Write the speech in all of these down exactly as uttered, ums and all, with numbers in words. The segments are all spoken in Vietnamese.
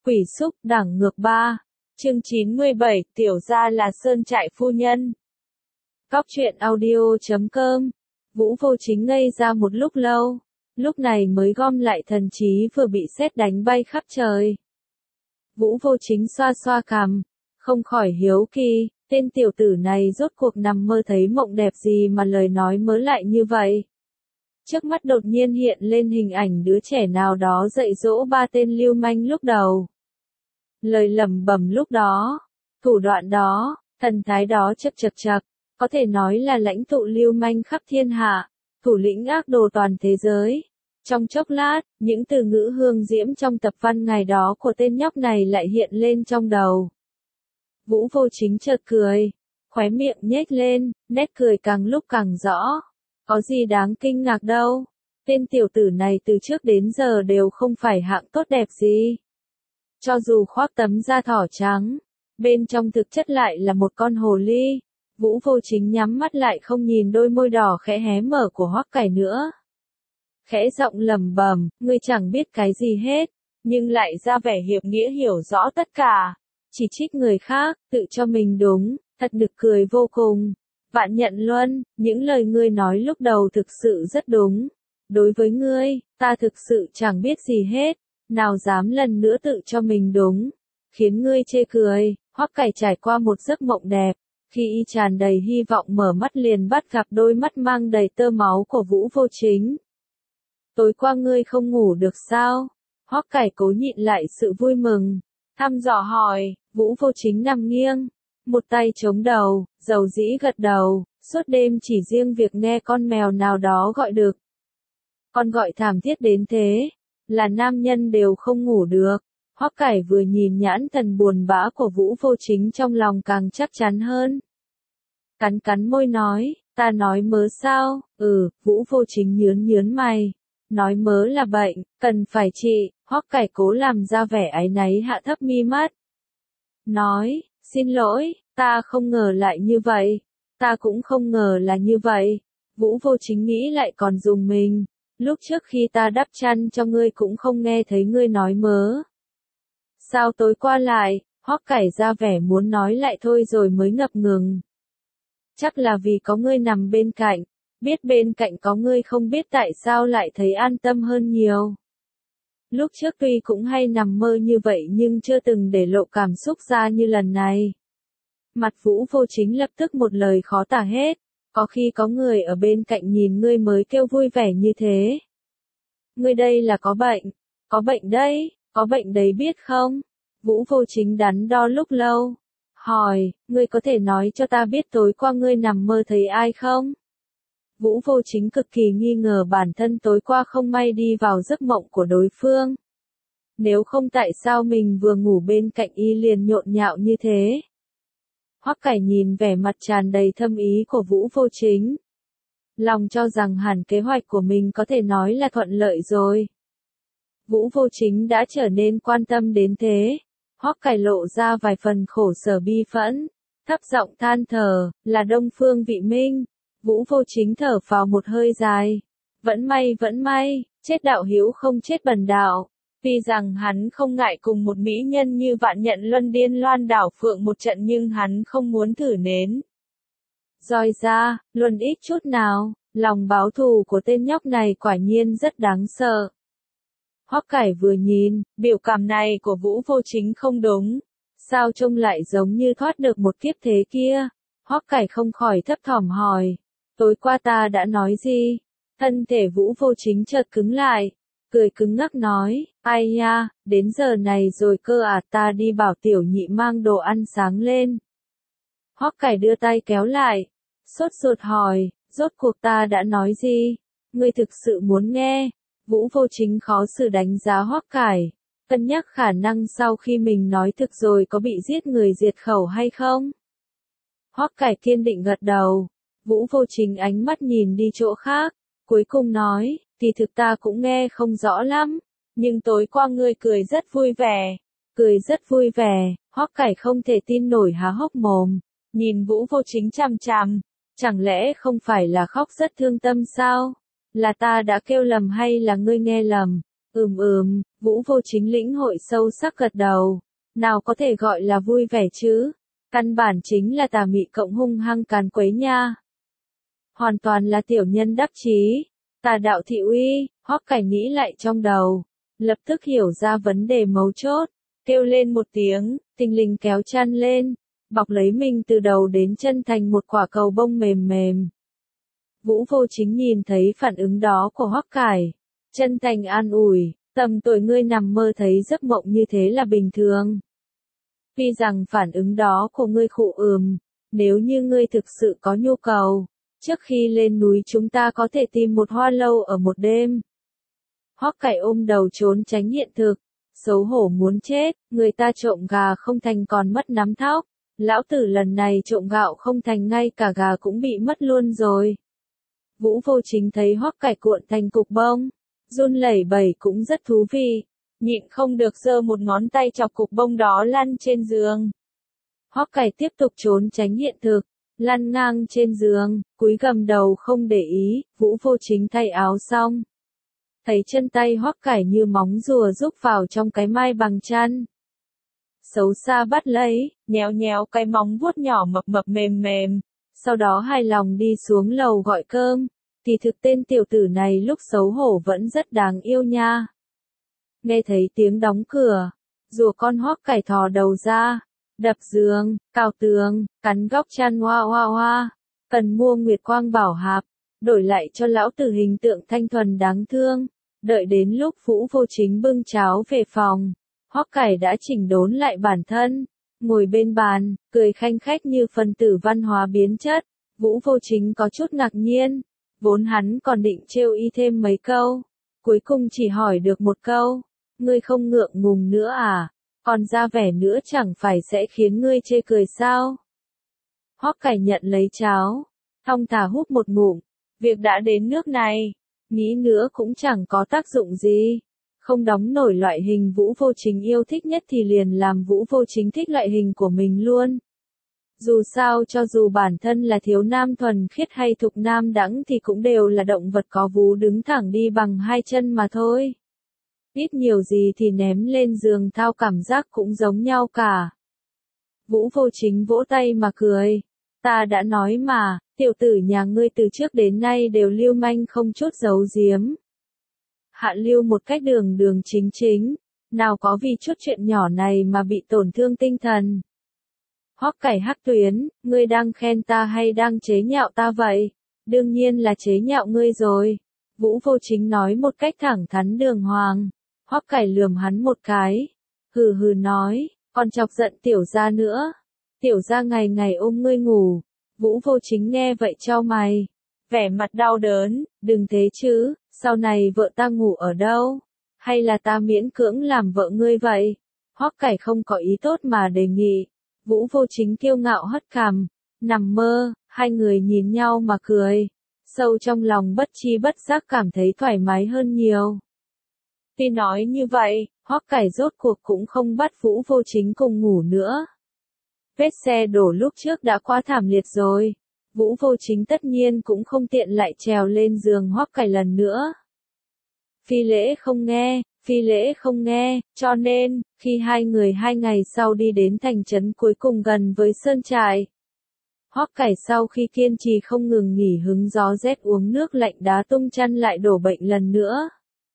Quỷ xúc đẳng ngược ba. Chương chín mươi bảy, tiểu gia là sơn trại phu nhân. Cóc truyện audio chấm com. Vũ Vô Chính ngây ra một lúc lâu, lúc này mới gom lại thần trí vừa bị sét đánh bay khắp trời. Vũ Vô Chính xoa xoa cằm, không khỏi hiếu kỳ, tên tiểu tử này rốt cuộc nằm mơ thấy mộng đẹp gì mà lời nói mớ lại như vậy. Trước mắt đột nhiên hiện lên hình ảnh đứa trẻ nào đó dạy dỗ ba tên lưu manh lúc đầu. Lời lẩm bẩm lúc đó, thủ đoạn đó, thần thái đó chật chật chật, có thể nói là lãnh tụ lưu manh khắp thiên hạ, thủ lĩnh ác đồ toàn thế giới. Trong chốc lát, những từ ngữ hương diễm trong tập văn ngày đó của tên nhóc này lại hiện lên trong đầu. Vũ Vô Chính chợt cười, khóe miệng nhếch lên, nét cười càng lúc càng rõ. Có gì đáng kinh ngạc đâu, tên tiểu tử này từ trước đến giờ đều không phải hạng tốt đẹp gì. Cho dù khoác tấm da thỏ trắng, bên trong thực chất lại là một con hồ ly. Vũ Vô Chính nhắm mắt lại không nhìn đôi môi đỏ khẽ hé mở của Hoắc Cải nữa. Khẽ giọng lẩm bẩm, ngươi chẳng biết cái gì hết, nhưng lại ra vẻ hiệp nghĩa hiểu rõ tất cả. Chỉ trích người khác, tự cho mình đúng, thật nực cười vô cùng. Vạn Nhận Luân, những lời ngươi nói lúc đầu thực sự rất đúng. Đối với ngươi, ta thực sự chẳng biết gì hết, nào dám lần nữa tự cho mình đúng, khiến ngươi chê cười. Hoắc Cải trải qua một giấc mộng đẹp, khi y tràn đầy hy vọng mở mắt liền bắt gặp đôi mắt mang đầy tơ máu của Vũ Vô Chính. Tối qua ngươi không ngủ được sao? Hoắc Cải cố nhịn lại sự vui mừng, thăm dò hỏi. Vũ Vô Chính nằm nghiêng, một tay chống đầu, dầu dĩ gật đầu, suốt đêm chỉ riêng việc nghe con mèo nào đó gọi được. Con gọi thảm thiết đến thế, là nam nhân đều không ngủ được. Hoắc Cải vừa nhìn nhãn thần buồn bã của Vũ Vô Chính trong lòng càng chắc chắn hơn. Cắn cắn môi nói, ta nói mớ sao? Ừ, Vũ Vô Chính nhớn nhớn mày. Nói mớ là bệnh, cần phải trị. Hoắc Cải cố làm ra vẻ áy náy hạ thấp mi mắt. Nói, xin lỗi, ta không ngờ lại như vậy. Ta cũng không ngờ là như vậy. Vũ Vô Chính nghĩ lại còn dùng mình. Lúc trước khi ta đắp chăn cho ngươi cũng không nghe thấy ngươi nói mớ. Sao tối qua lại? Hoắc Cải ra vẻ muốn nói lại thôi rồi mới ngập ngừng. Chắc là vì có ngươi nằm bên cạnh, biết bên cạnh có ngươi không biết tại sao lại thấy an tâm hơn nhiều. Lúc trước tuy cũng hay nằm mơ như vậy nhưng chưa từng để lộ cảm xúc ra như lần này. Mặt Vũ Vô Chính lập tức một lời khó tả hết, có khi có người ở bên cạnh nhìn ngươi mới kêu vui vẻ như thế. Ngươi đây là có bệnh, có bệnh đấy, có bệnh đấy biết không? Vũ Vô Chính đắn đo lúc lâu, hỏi, ngươi có thể nói cho ta biết tối qua ngươi nằm mơ thấy ai không? Vũ Vô Chính cực kỳ nghi ngờ bản thân tối qua không may đi vào giấc mộng của đối phương. Nếu không tại sao mình vừa ngủ bên cạnh y liền nhộn nhạo như thế? Hoắc Cải nhìn vẻ mặt tràn đầy thâm ý của Vũ Vô Chính. Lòng cho rằng hẳn kế hoạch của mình có thể nói là thuận lợi rồi. Vũ Vô Chính đã trở nên quan tâm đến thế. Hoắc Cải lộ ra vài phần khổ sở bi phẫn, thấp giọng than thở, là Đông Phương Vị Minh. Vũ Vô Chính thở phào một hơi dài. Vẫn may vẫn may, chết đạo hiếu không chết bần đạo. Tuy rằng hắn không ngại cùng một mỹ nhân như Vạn Nhận Luân điên loan đảo phượng một trận nhưng hắn không muốn thử nến. Roi ra, luôn ít chút nào, lòng báo thù của tên nhóc này quả nhiên rất đáng sợ. Hoắc Cải vừa nhìn, biểu cảm này của Vũ Vô Chính không đúng. Sao trông lại giống như thoát được một kiếp thế kia? Hoắc Cải không khỏi thấp thỏm hỏi. Tối qua ta đã nói gì? Thân thể Vũ Vô Chính chợt cứng lại, cười cứng ngắc nói, ai nha, đến giờ này rồi cơ à, ta đi bảo tiểu nhị mang đồ ăn sáng lên. Hoắc Cải đưa tay kéo lại, sốt ruột hỏi, rốt cuộc ta đã nói gì? Ngươi thực sự muốn nghe? Vũ Vô Chính khó xử đánh giá Hoắc Cải, cân nhắc khả năng sau khi mình nói thực rồi có bị giết người diệt khẩu hay không? Hoắc Cải kiên định gật đầu. Vũ Vô Chính ánh mắt nhìn đi chỗ khác, cuối cùng nói, thì thực ta cũng nghe không rõ lắm, nhưng tối qua ngươi cười rất vui vẻ, cười rất vui vẻ. Hoắc Cải không thể tin nổi há hốc mồm, nhìn Vũ Vô Chính chằm chằm, chẳng lẽ không phải là khóc rất thương tâm sao? Là ta đã kêu lầm hay là ngươi nghe lầm? Ừm ừm, Vũ Vô Chính lĩnh hội sâu sắc gật đầu. Nào có thể gọi là vui vẻ chứ? Căn bản chính là tà mị cộng hung hăng càn quấy nha. Hoàn toàn là tiểu nhân đắc chí. Tà đạo thị uy, Hoắc Cải nghĩ lại trong đầu. Lập tức hiểu ra vấn đề mấu chốt. Kêu lên một tiếng, tinh linh kéo chăn lên. Bọc lấy mình từ đầu đến chân thành một quả cầu bông mềm mềm. Vũ Vô Chính nhìn thấy phản ứng đó của Hoắc Cải. Chân thành an ủi, tầm tuổi ngươi nằm mơ thấy giấc mộng như thế là bình thường. Vì rằng phản ứng đó của ngươi khụ ừm, nếu như ngươi thực sự có nhu cầu, trước khi lên núi chúng ta có thể tìm một hoa lâu ở một đêm. Hoắc Cải ôm đầu trốn tránh hiện thực, xấu hổ muốn chết, người ta trộm gà không thành còn mất nắm thóc, lão tử lần này trộm gạo không thành ngay cả gà cũng bị mất luôn rồi. Vũ Vô Chính thấy Hoắc Cải cuộn thành cục bông, run lẩy bẩy cũng rất thú vị, nhịn không được giơ một ngón tay chọc cục bông đó lăn trên giường. Hoắc Cải tiếp tục trốn tránh hiện thực, lăn ngang trên giường, cúi gằm đầu không để ý, Vũ Vô Chính thay áo xong. Thấy chân tay Hoắc Cải như móng rùa rúc vào trong cái mai bằng chăn. Xấu xa bắt lấy, nhéo nhéo cái móng vuốt nhỏ mập mập mềm mềm, sau đó hài lòng đi xuống lầu gọi cơm. Thì thực tên tiểu tử này lúc xấu hổ vẫn rất đáng yêu nha. Nghe thấy tiếng đóng cửa, rùa con Hoắc Cải thò đầu ra, đập giường, cào tường, cắn góc chăn hoa hoa hoa. Cần mua Nguyệt Quang Bảo Hạp, đổi lại cho lão tử hình tượng thanh thuần đáng thương. Đợi đến lúc Vũ Vô Chính bưng cháo về phòng, Hoắc Cải đã chỉnh đốn lại bản thân, ngồi bên bàn, cười khanh khách như phân tử văn hóa biến chất. Vũ Vô Chính có chút ngạc nhiên, vốn hắn còn định trêu y thêm mấy câu, cuối cùng chỉ hỏi được một câu, ngươi không ngượng ngùng nữa à, còn ra vẻ nữa chẳng phải sẽ khiến ngươi chê cười sao? Hoắc Cải nhận lấy cháo, thong thả húp một ngụm, việc đã đến nước này, nghĩ nữa cũng chẳng có tác dụng gì. Không đóng nổi loại hình Vũ Vô Chính yêu thích nhất thì liền làm Vũ Vô Chính thích loại hình của mình luôn. Dù sao cho dù bản thân là thiếu nam thuần khiết hay thục nam đãng thì cũng đều là động vật có vú đứng thẳng đi bằng hai chân mà thôi. Ít nhiều gì thì ném lên giường thao cảm giác cũng giống nhau cả. Vũ Vô Chính vỗ tay mà cười. Ta đã nói mà, tiểu tử nhà ngươi từ trước đến nay đều lưu manh không chút giấu giếm. Hạ lưu một cách đường đường chính chính, nào có vì chút chuyện nhỏ này mà bị tổn thương tinh thần. Hoắc Cải hắc tuyến, ngươi đang khen ta hay đang chế nhạo ta vậy? Đương nhiên là chế nhạo ngươi rồi. Vũ Vô Chính nói một cách thẳng thắn đường hoàng. Hoắc Cải lườm hắn một cái. Hừ hừ nói, còn chọc giận tiểu gia nữa. Tiểu gia ngày ngày ôm ngươi ngủ. Vũ Vô Chính nghe vậy chau mày. Vẻ mặt đau đớn, đừng thế chứ, sau này vợ ta ngủ ở đâu? Hay là ta miễn cưỡng làm vợ ngươi vậy? Hoắc Cải không có ý tốt mà đề nghị. Vũ Vô Chính kiêu ngạo hất cằm, nằm mơ, hai người nhìn nhau mà cười. Sâu trong lòng bất chi bất giác cảm thấy thoải mái hơn nhiều. Tuy nói như vậy, Hoắc Cải rốt cuộc cũng không bắt Vũ Vô Chính cùng ngủ nữa. Vết xe đổ lúc trước đã quá thảm liệt rồi. Vũ Vô Chính tất nhiên cũng không tiện lại trèo lên giường Hoắc Cải lần nữa. Phi lễ không nghe, phi lễ không nghe, cho nên, khi hai người hai ngày sau đi đến thành trấn cuối cùng gần với sơn trại. Hoắc Cải sau khi kiên trì không ngừng nghỉ hứng gió rét uống nước lạnh đá tung chăn lại đổ bệnh lần nữa.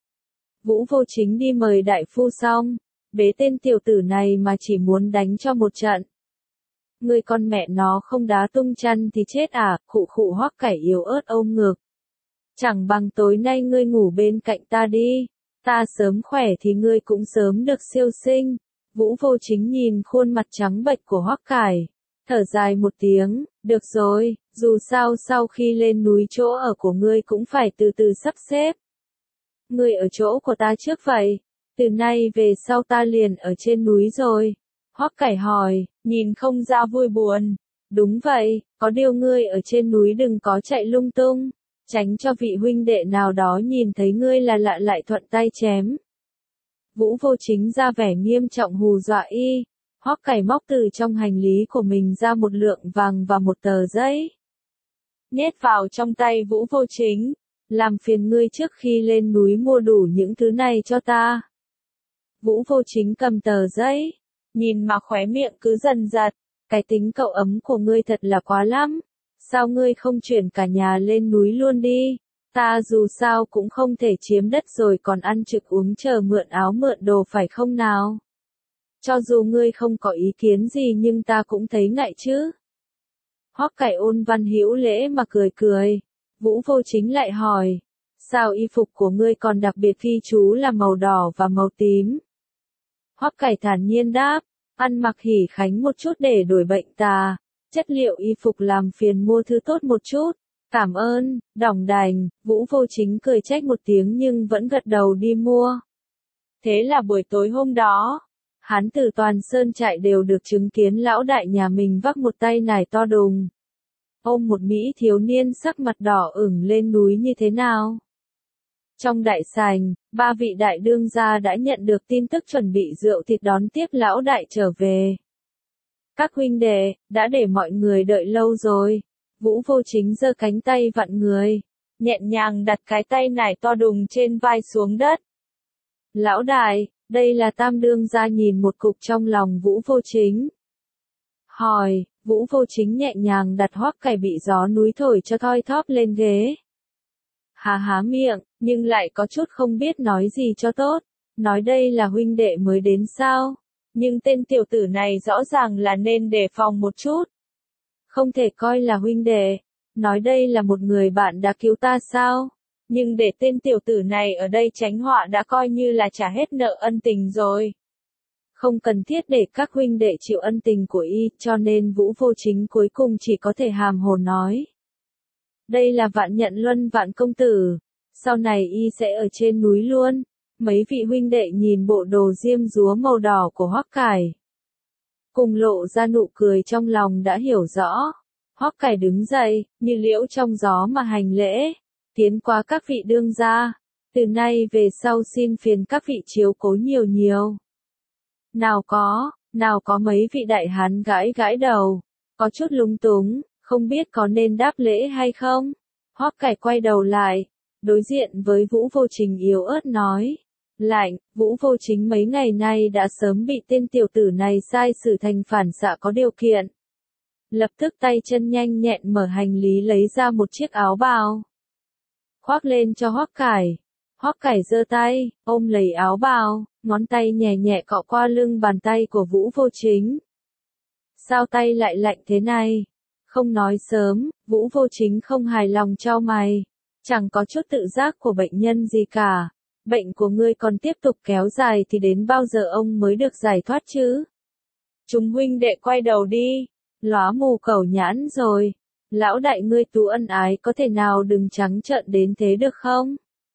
Vũ Vô Chính đi mời đại phu xong, bế tên tiểu tử này mà chỉ muốn đánh cho một trận. Người con mẹ nó không đá tung chăn thì chết à, khụ khụ Hoắc Cải yếu ớt ôm ngực. Chẳng bằng tối nay ngươi ngủ bên cạnh ta đi, ta sớm khỏe thì ngươi cũng sớm được siêu sinh. Vũ Vô Chính nhìn khuôn mặt trắng bệch của Hoắc Cải, thở dài một tiếng, được rồi, dù sao sau khi lên núi chỗ ở của ngươi cũng phải từ từ sắp xếp. Ngươi ở chỗ của ta trước vậy, từ nay về sau ta liền ở trên núi rồi. Hoắc Cải hỏi, nhìn không ra vui buồn. Đúng vậy, có điều ngươi ở trên núi đừng có chạy lung tung, tránh cho vị huynh đệ nào đó nhìn thấy ngươi là lạ lại thuận tay chém. Vũ Vô Chính ra vẻ nghiêm trọng hù dọa y. Hoắc Cải móc từ trong hành lý của mình ra một lượng vàng và một tờ giấy. Nhét vào trong tay Vũ Vô Chính. Làm phiền ngươi trước khi lên núi mua đủ những thứ này cho ta. Vũ Vô Chính cầm tờ giấy, nhìn mà khóe miệng cứ dần giật, cái tính cậu ấm của ngươi thật là quá lắm. Sao ngươi không chuyển cả nhà lên núi luôn đi? Ta dù sao cũng không thể chiếm đất rồi còn ăn trực uống chờ mượn áo mượn đồ phải không nào? Cho dù ngươi không có ý kiến gì nhưng ta cũng thấy ngại chứ. Hoắc Cải ôn văn hữu lễ mà cười cười. Vũ Vô Chính lại hỏi, sao y phục của ngươi còn đặc biệt ghi chú là màu đỏ và màu tím? Hoắc Cải thản nhiên đáp, ăn mặc hỉ khánh một chút để đổi bệnh tà, chất liệu y phục làm phiền mua thứ tốt một chút. Cảm ơn, đỏng đành, Vũ Vô Chính cười trách một tiếng nhưng vẫn gật đầu đi mua. Thế là buổi tối hôm đó, hắn từ toàn sơn trại đều được chứng kiến lão đại nhà mình vác một tay nải to đùng. Ôm một mỹ thiếu niên sắc mặt đỏ ửng lên núi như thế nào? Trong đại sảnh, ba vị đại đương gia đã nhận được tin tức chuẩn bị rượu thịt đón tiếp lão đại trở về. Các huynh đệ, đã để mọi người đợi lâu rồi. Vũ Vô Chính giơ cánh tay vặn người, nhẹ nhàng đặt cái tay nải to đùng trên vai xuống đất. Lão đại, đây là tam đương gia nhìn một cục trong lòng Vũ Vô Chính. Hỏi, Vũ Vô Chính nhẹ nhàng đặt Hoắc Cải bị gió núi thổi cho thoi thóp lên ghế. Há há miệng, nhưng lại có chút không biết nói gì cho tốt. Nói đây là huynh đệ mới đến sao? Nhưng tên tiểu tử này rõ ràng là nên đề phòng một chút. Không thể coi là huynh đệ. Nói đây là một người bạn đã cứu ta sao? Nhưng để tên tiểu tử này ở đây tránh họa đã coi như là trả hết nợ ân tình rồi. Không cần thiết để các huynh đệ chịu ân tình của y, cho nên Vũ Vô Chính cuối cùng chỉ có thể hàm hồ nói. Đây là Vạn Nhận Luân Vạn công tử, sau này y sẽ ở trên núi luôn. Mấy vị huynh đệ nhìn bộ đồ diêm dúa màu đỏ của Hoắc Cải, cùng lộ ra nụ cười trong lòng đã hiểu rõ. Hoắc Cải đứng dậy, như liễu trong gió mà hành lễ, tiến qua các vị đương gia. Từ nay về sau xin phiền các vị chiếu cố nhiều nhiều. Nào có, nào có mấy vị đại hán gãi gãi đầu, có chút lúng túng, không biết có nên đáp lễ hay không. Hoắc Cải quay đầu lại, đối diện với Vũ Vô Chính yếu ớt nói. Lạnh, Vũ Vô Chính mấy ngày nay đã sớm bị tên tiểu tử này sai xử thành phản xạ có điều kiện. Lập tức tay chân nhanh nhẹn mở hành lý lấy ra một chiếc áo bào, khoác lên cho Hoắc Cải. Hoắc Cải giơ tay, ôm lấy áo bào, ngón tay nhẹ nhẹ cọ qua lưng bàn tay của Vũ Vô Chính. Sao tay lại lạnh thế này? Không nói sớm, Vũ Vô Chính không hài lòng chau mày. Chẳng có chút tự giác của bệnh nhân gì cả. Bệnh của ngươi còn tiếp tục kéo dài thì đến bao giờ ông mới được giải thoát chứ? Chúng huynh đệ quay đầu đi. Lóa mù cẩu nhãn rồi. Lão đại ngươi tú ân ái có thể nào đừng trắng trợn đến thế được không?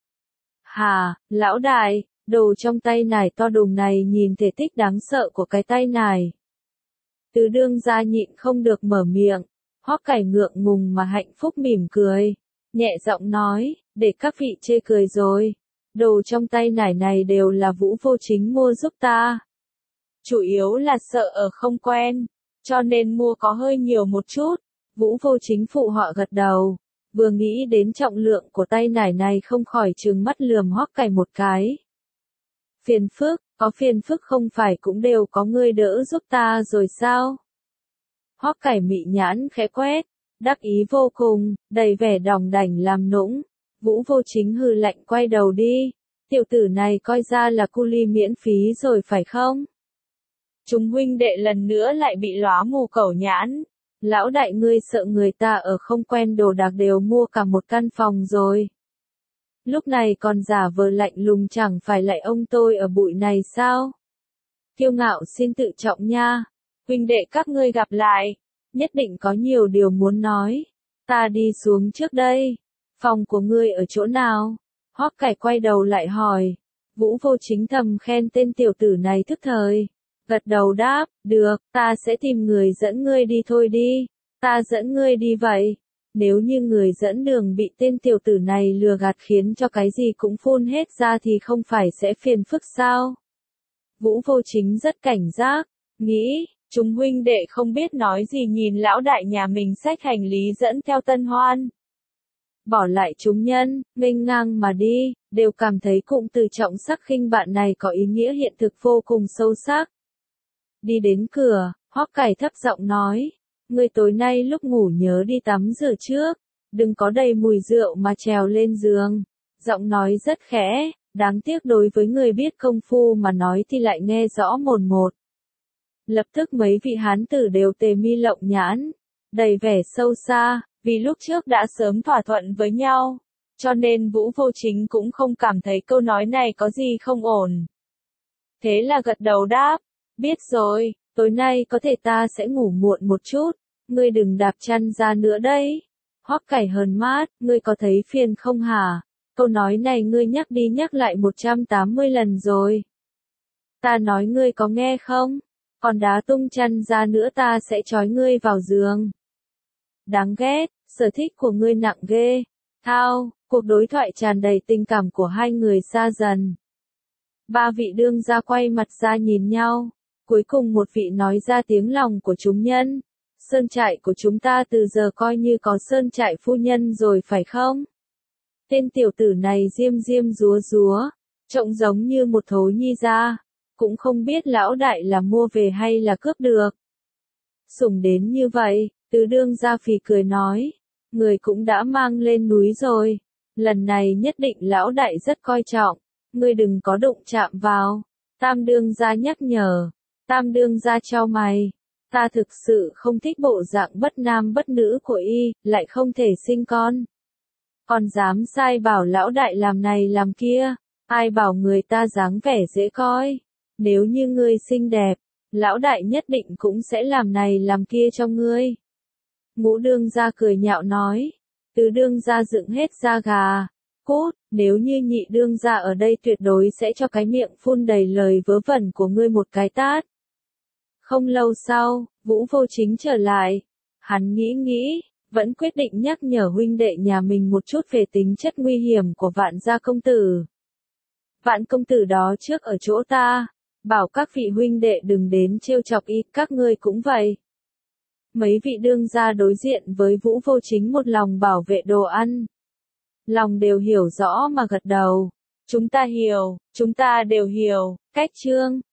Hà, lão đại, đồ trong tay nải to đùng này nhìn thể tích đáng sợ của cái tay nải. Tứ đương gia nhịn không được mở miệng. Hoắc Cải ngượng ngùng mà hạnh phúc mỉm cười. Nhẹ giọng nói, để các vị chê cười rồi. Đồ trong tay nải này đều là Vũ Vô Chính mua giúp ta. Chủ yếu là sợ ở không quen, cho nên mua có hơi nhiều một chút. Vũ Vô Chính phụ họ gật đầu. Vừa nghĩ đến trọng lượng của tay nải này không khỏi trừng mắt lườm Hoắc Cải một cái. Phiền phức, có phiền phức không phải cũng đều có ngươi đỡ giúp ta rồi sao? Hoắc Cải mị nhãn khẽ quét, đắc ý vô cùng, đầy vẻ đòng đảnh làm nũng. Vũ Vô Chính hừ lạnh quay đầu đi. Tiểu tử này coi ra là cu li miễn phí rồi phải không? Chúng huynh đệ lần nữa lại bị lóa mù cẩu nhãn. Lão đại ngươi sợ người ta ở không quen đồ đạc đều mua cả một căn phòng rồi. Lúc này còn giả vờ lạnh lùng chẳng phải lại ông tôi ở bụi này sao? Kiêu ngạo xin tự trọng nha. Huynh đệ các ngươi gặp lại. Nhất định có nhiều điều muốn nói. Ta đi xuống trước đây. Phòng của ngươi ở chỗ nào? Hoắc Cải quay đầu lại hỏi. Vũ Vô Chính thầm khen tên tiểu tử này thức thời. Gật đầu đáp, được, ta sẽ tìm người dẫn ngươi đi thôi đi. Ta dẫn ngươi đi vậy. Nếu như người dẫn đường bị tên tiểu tử này lừa gạt khiến cho cái gì cũng phun hết ra thì không phải sẽ phiền phức sao? Vũ Vô Chính rất cảnh giác, nghĩ, chúng huynh đệ không biết nói gì nhìn lão đại nhà mình xách hành lý dẫn theo Tân Hoan. bỏ lại chúng nhân, nghênh ngang mà đi, đều cảm thấy cụm từ trọng sắc khinh bạn này có ý nghĩa hiện thực vô cùng sâu sắc. Đi đến cửa, Hoắc Cải thấp giọng nói, ngươi tối nay lúc ngủ nhớ đi tắm rửa trước, đừng có đầy mùi rượu mà trèo lên giường. Giọng nói rất khẽ, đáng tiếc đối với người biết công phu mà nói thì lại nghe rõ mồn một. Lập tức mấy vị hán tử đều tề mi lộng nhãn, đầy vẻ sâu xa, vì lúc trước đã sớm thỏa thuận với nhau, cho nên Vũ Vô Chính cũng không cảm thấy câu nói này có gì không ổn. Thế là gật đầu đáp, biết rồi, tối nay có thể ta sẽ ngủ muộn một chút, ngươi đừng đạp chăn ra nữa đấy. Hoắc Cải hờn mát, ngươi có thấy phiền không hả? Câu nói này ngươi nhắc đi nhắc lại một trăm tám mươi lần rồi. Ta nói ngươi có nghe không? Còn đá tung chăn ra nữa ta sẽ trói ngươi vào giường. Đáng ghét, sở thích của ngươi nặng ghê. Thao, cuộc đối thoại tràn đầy tình cảm của hai người xa dần. Ba vị đương gia quay mặt ra nhìn nhau. Cuối cùng một vị nói ra tiếng lòng của chúng nhân. Sơn trại của chúng ta từ giờ coi như có sơn trại phu nhân rồi phải không? Tên tiểu tử này diêm diêm rúa rúa, trông giống như một thối nhi ra, cũng không biết lão đại là mua về hay là cướp được. Sủng đến như vậy, Tứ đương gia phì cười nói, người cũng đã mang lên núi rồi, lần này nhất định lão đại rất coi trọng, ngươi đừng có đụng chạm vào. Tam đương gia nhắc nhở, tam đương gia chau mày, ta thực sự không thích bộ dạng bất nam bất nữ của y, lại không thể sinh con. Còn dám sai bảo lão đại làm này làm kia, ai bảo người ta dáng vẻ dễ coi, nếu như ngươi xinh đẹp, lão đại nhất định cũng sẽ làm này làm kia cho ngươi. Ngũ đương gia cười nhạo nói, tứ đương gia dựng hết da gà, cút, nếu như nhị đương gia ở đây tuyệt đối sẽ cho cái miệng phun đầy lời vớ vẩn của ngươi một cái tát. Không lâu sau, Vũ Vô Chính trở lại, hắn nghĩ nghĩ, vẫn quyết định nhắc nhở huynh đệ nhà mình một chút về tính chất nguy hiểm của Vạn gia công tử. Vạn công tử đó trước ở chỗ ta, bảo các vị huynh đệ đừng đến trêu chọc y, các ngươi cũng vậy. Mấy vị đương gia đối diện với Vũ Vô Chính một lòng bảo vệ đồ ăn. Lòng đều hiểu rõ mà gật đầu. Chúng ta hiểu, chúng ta đều hiểu, cách chương.